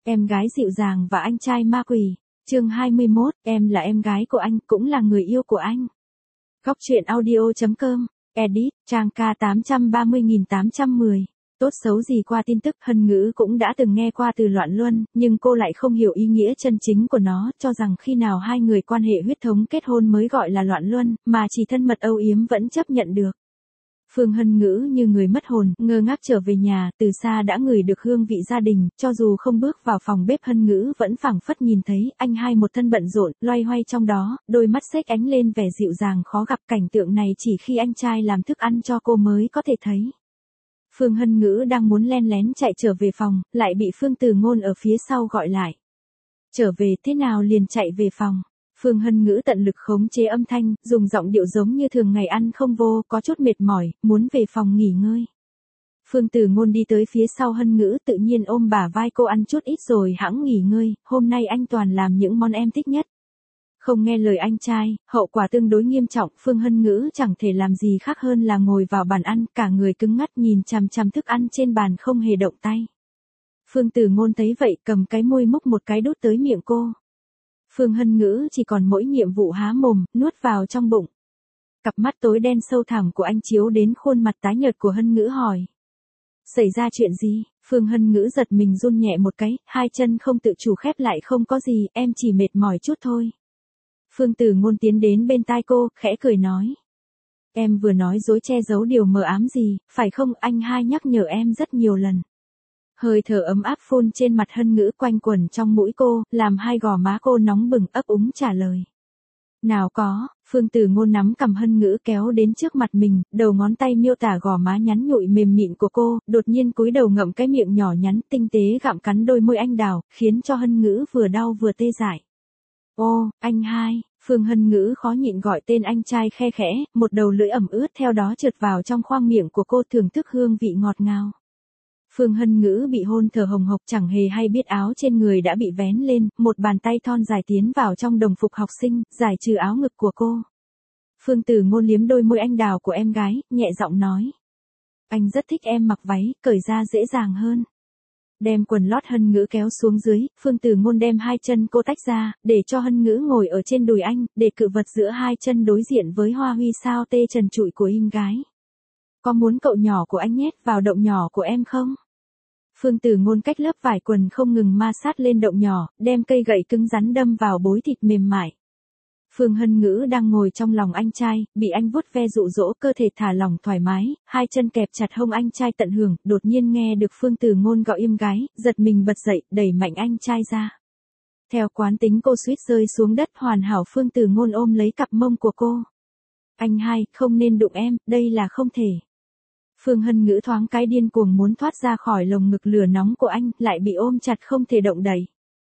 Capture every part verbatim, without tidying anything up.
Em gái dịu dàng và anh trai ma quỷ. Chương hai mươi mốt, em là em gái của anh, cũng là người yêu của anh. Góc truyện audio chấm com, edit, trang K tám trăm ba mươi nghìn tám trăm mười. Tốt xấu gì qua tin tức, Hân Ngữ cũng đã từng nghe qua từ loạn luân, nhưng cô lại không hiểu ý nghĩa chân chính của nó, cho rằng khi nào hai người quan hệ huyết thống kết hôn mới gọi là loạn luân, mà chỉ thân mật âu yếm vẫn chấp nhận được. Phương Hân Ngữ như người mất hồn, ngơ ngác trở về nhà, từ xa đã ngửi được hương vị gia đình, cho dù không bước vào phòng bếp Hân Ngữ vẫn phảng phất nhìn thấy anh hai một thân bận rộn, loay hoay trong đó, đôi mắt xếch ánh lên vẻ dịu dàng khó gặp. Cảnh tượng này chỉ khi anh trai làm thức ăn cho cô mới có thể thấy. Phương Hân Ngữ đang muốn len lén chạy trở về phòng, lại bị Phương Từ Ngôn ở phía sau gọi lại. Trở về thế nào liền chạy về phòng. Phương Hân Ngữ tận lực khống chế âm thanh, dùng giọng điệu giống như thường ngày ăn không vô, có chút mệt mỏi, muốn về phòng nghỉ ngơi. Phương Từ Ngôn đi tới phía sau Hân Ngữ, tự nhiên ôm bả vai cô, ăn chút ít rồi hẵng nghỉ ngơi, hôm nay anh toàn làm những món em thích nhất. Không nghe lời anh trai, hậu quả tương đối nghiêm trọng, Phương Hân Ngữ chẳng thể làm gì khác hơn là ngồi vào bàn ăn, cả người cứng ngắc nhìn chằm chằm thức ăn trên bàn không hề động tay. Phương Từ Ngôn thấy vậy cầm cái môi múc một cái đút tới miệng cô. Phương Hân Ngữ chỉ còn mỗi nhiệm vụ há mồm, nuốt vào trong bụng. Cặp mắt tối đen sâu thẳm của anh chiếu đến khuôn mặt tái nhợt của Hân Ngữ hỏi. Xảy ra chuyện gì? Phương Hân Ngữ giật mình run nhẹ một cái, hai chân không tự chủ khép lại. Không có gì, em chỉ mệt mỏi chút thôi. Phương Từ Ngôn tiến đến bên tai cô, khẽ cười nói. Em vừa nói dối che giấu điều mờ ám gì, phải không? Anh hai nhắc nhở em rất nhiều lần. Hơi thở ấm áp phun trên mặt Hân Ngữ quanh quẩn trong mũi cô, làm hai gò má cô nóng bừng, ấp úng trả lời. Nào có, Phương Từ Ngôn nắm cằm Hân Ngữ kéo đến trước mặt mình, đầu ngón tay miêu tả gò má nhắn nhụi mềm mịn của cô, đột nhiên cúi đầu ngậm cái miệng nhỏ nhắn tinh tế gặm cắn đôi môi anh đào, khiến cho Hân Ngữ vừa đau vừa tê dại. Ô, anh hai, Phương Hân Ngữ khó nhịn gọi tên anh trai khe khẽ, một đầu lưỡi ẩm ướt theo đó trượt vào trong khoang miệng của cô, thưởng thức hương vị ngọt ngào. Phương Hân Ngữ bị hôn thở hồng hộc, chẳng hề hay biết áo trên người đã bị vén lên, một bàn tay thon dài tiến vào trong đồng phục học sinh, giải trừ áo ngực của cô. Phương Từ Ngôn liếm đôi môi anh đào của em gái, nhẹ giọng nói. Anh rất thích em mặc váy, cởi ra dễ dàng hơn. Đem quần lót Hân Ngữ kéo xuống dưới, Phương Từ Ngôn đem hai chân cô tách ra, để cho Hân Ngữ ngồi ở trên đùi anh, để cự vật giữa hai chân đối diện với hoa huy sao tê trần trụi của em gái. Có muốn cậu nhỏ của anh nhét vào động nhỏ của em không? Phương Từ Ngôn cách lớp vải quần không ngừng ma sát lên động nhỏ, đem cây gậy cứng rắn đâm vào bối thịt mềm mại. Phương Hân Ngữ đang ngồi trong lòng anh trai, bị anh vuốt ve dụ dỗ, cơ thể thả lỏng thoải mái, hai chân kẹp chặt hông anh trai tận hưởng, đột nhiên nghe được Phương Từ Ngôn gọi em gái, giật mình bật dậy, đẩy mạnh anh trai ra. Theo quán tính cô suýt rơi xuống đất, hoàn hảo Phương Từ Ngôn ôm lấy cặp mông của cô. Anh hai, không nên đụng em, đây là không thể. Phương Hân Ngữ thoáng cái điên cuồng muốn thoát ra khỏi lồng ngực lửa nóng của anh, lại bị ôm chặt không thể động đậy.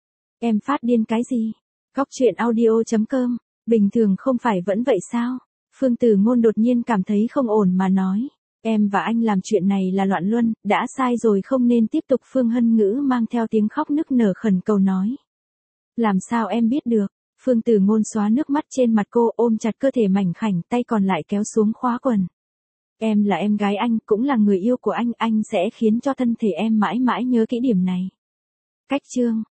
Em phát điên cái gì? Góc truyện audio chấm com, bình thường không phải vẫn vậy sao? Phương Từ Ngôn đột nhiên cảm thấy không ổn mà nói. Em và anh làm chuyện này là loạn luân, đã sai rồi không nên tiếp tục. Phương Hân Ngữ mang theo tiếng khóc nức nở khẩn cầu nói. Làm sao em biết được? Phương Từ Ngôn xóa nước mắt trên mặt cô, ôm chặt cơ thể mảnh khảnh, tay còn lại kéo xuống khóa quần. Em là em gái anh, cũng là người yêu của anh, anh sẽ khiến cho thân thể em mãi mãi nhớ kỹ điểm này. Cách chương